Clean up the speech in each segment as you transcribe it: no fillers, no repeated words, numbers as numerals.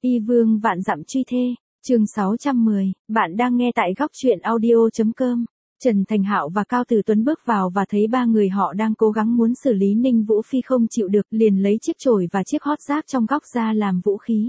Y vương vạn dặm truy thê, chương 610, bạn đang nghe tại góc truyện audio.com. Trần Thành Hạo và Cao Tử Tuấn bước vào và thấy ba người họ đang cố gắng muốn xử lý Ninh Vũ Phi không chịu được, liền lấy chiếc chổi và chiếc hót rác trong góc ra làm vũ khí.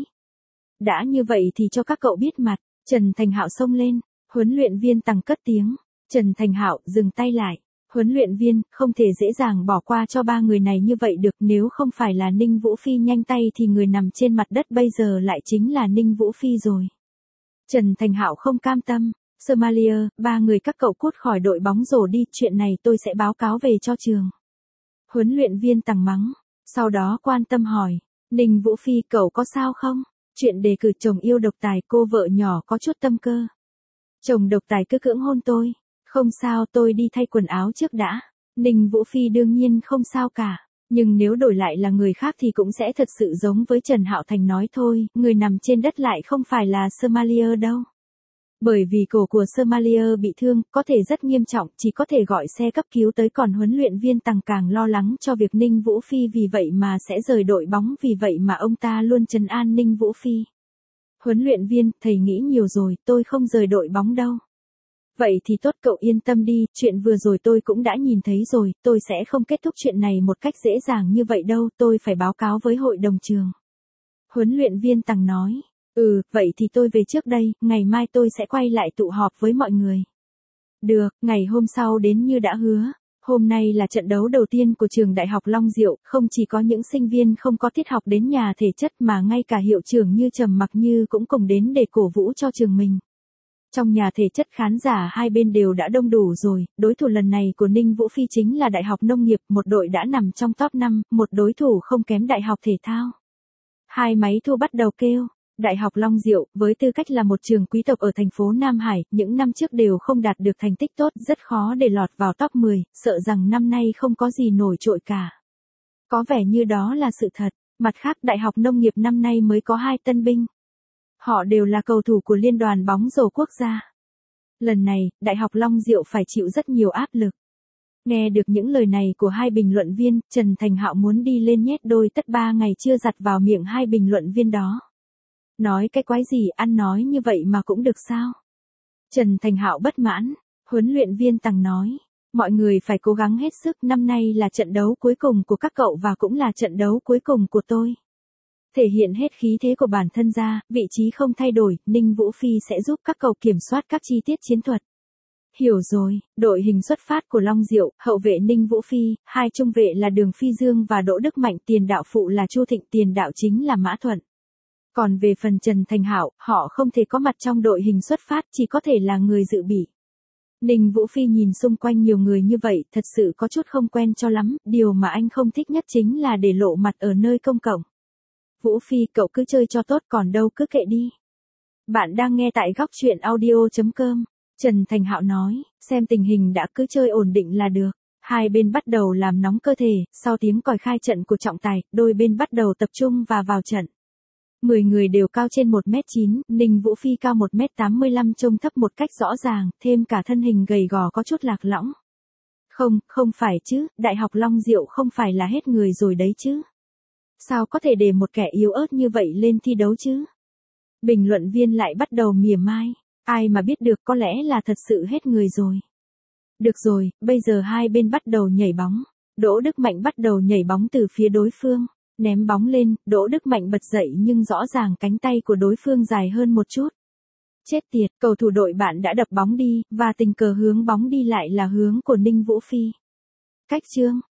Đã như vậy thì cho các cậu biết mặt. Trần Thành Hạo xông lên, huấn luyện viên Tằng cất tiếng. Trần Thành Hạo dừng tay lại. Huấn luyện viên, không thể dễ dàng bỏ qua cho ba người này như vậy được, nếu không phải là Ninh Vũ Phi nhanh tay thì người nằm trên mặt đất bây giờ lại chính là Ninh Vũ Phi rồi. Trần Thành Hạo không cam tâm. Somalia, ba người các cậu cút khỏi đội bóng rổ đi, chuyện này tôi sẽ báo cáo về cho trường. Huấn luyện viên Tằng mắng, sau đó quan tâm hỏi, Ninh Vũ Phi cậu có sao không? Chuyện đề cử chồng yêu độc tài, cô vợ nhỏ có chút tâm cơ. Chồng độc tài cứ cưỡng hôn tôi. Không sao, tôi đi thay quần áo trước đã. Ninh Vũ Phi đương nhiên không sao cả. Nhưng nếu đổi lại là người khác thì cũng sẽ thật sự giống với Trần Hạo Thành nói thôi, người nằm trên đất lại không phải là Somalia đâu. Bởi vì cổ của Somalia bị thương, có thể rất nghiêm trọng, chỉ có thể gọi xe cấp cứu tới, còn huấn luyện viên Tằng càng lo lắng cho việc Ninh Vũ Phi vì vậy mà sẽ rời đội bóng, vì vậy mà ông ta luôn trấn an Ninh Vũ Phi. Huấn luyện viên, thầy nghĩ nhiều rồi, tôi không rời đội bóng đâu. Vậy thì tốt, cậu yên tâm đi, chuyện vừa rồi tôi cũng đã nhìn thấy rồi, tôi sẽ không kết thúc chuyện này một cách dễ dàng như vậy đâu, tôi phải báo cáo với hội đồng trường. Huấn luyện viên Tằng nói, vậy thì tôi về trước đây, ngày mai tôi sẽ quay lại tụ họp với mọi người. Được, ngày hôm sau đến như đã hứa. Hôm nay là trận đấu đầu tiên của trường Đại học Long Diệu, không chỉ có những sinh viên không có tiết học đến nhà thể chất mà ngay cả hiệu trưởng như Trầm Mặc Như cũng cùng đến để cổ vũ cho trường mình. Trong nhà thể chất khán giả hai bên đều đã đông đủ rồi, đối thủ lần này của Ninh Vũ Phi chính là Đại học Nông nghiệp, một đội đã nằm trong top 5, một đối thủ không kém Đại học Thể thao. Hai máy thu bắt đầu kêu. Đại học Long Diệu, với tư cách là một trường quý tộc ở thành phố Nam Hải, những năm trước đều không đạt được thành tích tốt, rất khó để lọt vào top 10, sợ rằng năm nay không có gì nổi trội cả. Có vẻ như đó là sự thật. Mặt khác, Đại học Nông nghiệp năm nay mới có 2 tân binh. Họ đều là cầu thủ của Liên đoàn bóng rổ quốc gia. Lần này, Đại học Long Diệu phải chịu rất nhiều áp lực. Nghe được những lời này của hai bình luận viên, Trần Thành Hạo muốn đi lên nhét đôi tất 3 ngày chưa giặt vào miệng hai bình luận viên đó. Nói cái quái gì, ăn nói như vậy mà cũng được sao? Trần Thành Hạo bất mãn. Huấn luyện viên Tằng nói, mọi người phải cố gắng hết sức, năm nay là trận đấu cuối cùng của các cậu và cũng là trận đấu cuối cùng của tôi. Thể hiện hết khí thế của bản thân ra, vị trí không thay đổi, Ninh Vũ Phi sẽ giúp các cậu kiểm soát các chi tiết chiến thuật. Hiểu rồi, đội hình xuất phát của Long Diệu, hậu vệ Ninh Vũ Phi, hai trung vệ là Đường Phi Dương và Đỗ Đức Mạnh, tiền đạo phụ là Chu Thịnh, tiền đạo chính là Mã Thuận. Còn về phần Trần Thành Hạo, họ không thể có mặt trong đội hình xuất phát, chỉ có thể là người dự bị. Ninh Vũ Phi nhìn xung quanh nhiều người như vậy, thật sự có chút không quen cho lắm, điều mà anh không thích nhất chính là để lộ mặt ở nơi công cộng. Vũ Phi, cậu cứ chơi cho tốt, còn đâu cứ kệ đi. Bạn đang nghe tại góc truyện audio.com. Trần Thành Hạo nói, xem tình hình đã, cứ chơi ổn định là được. Hai bên bắt đầu làm nóng cơ thể, sau tiếng còi khai trận của trọng tài, đôi bên bắt đầu tập trung và vào trận. 10 người đều cao trên 1m9, Ninh Vũ Phi cao 1m85 trông thấp một cách rõ ràng, thêm cả thân hình gầy gò có chút lạc lõng. Không phải chứ, Đại học Long Diệu không phải là hết người rồi đấy chứ. Sao có thể để một kẻ yếu ớt như vậy lên thi đấu chứ? Bình luận viên lại bắt đầu mỉa mai, ai mà biết được, có lẽ là thật sự hết người rồi. Được rồi, bây giờ hai bên bắt đầu nhảy bóng. Đỗ Đức Mạnh bắt đầu nhảy bóng từ phía đối phương. Ném bóng lên, Đỗ Đức Mạnh bật dậy nhưng rõ ràng cánh tay của đối phương dài hơn một chút. Chết tiệt, cầu thủ đội bạn đã đập bóng đi, và tình cờ hướng bóng đi lại là hướng của Ninh Vũ Phi. Cách chương,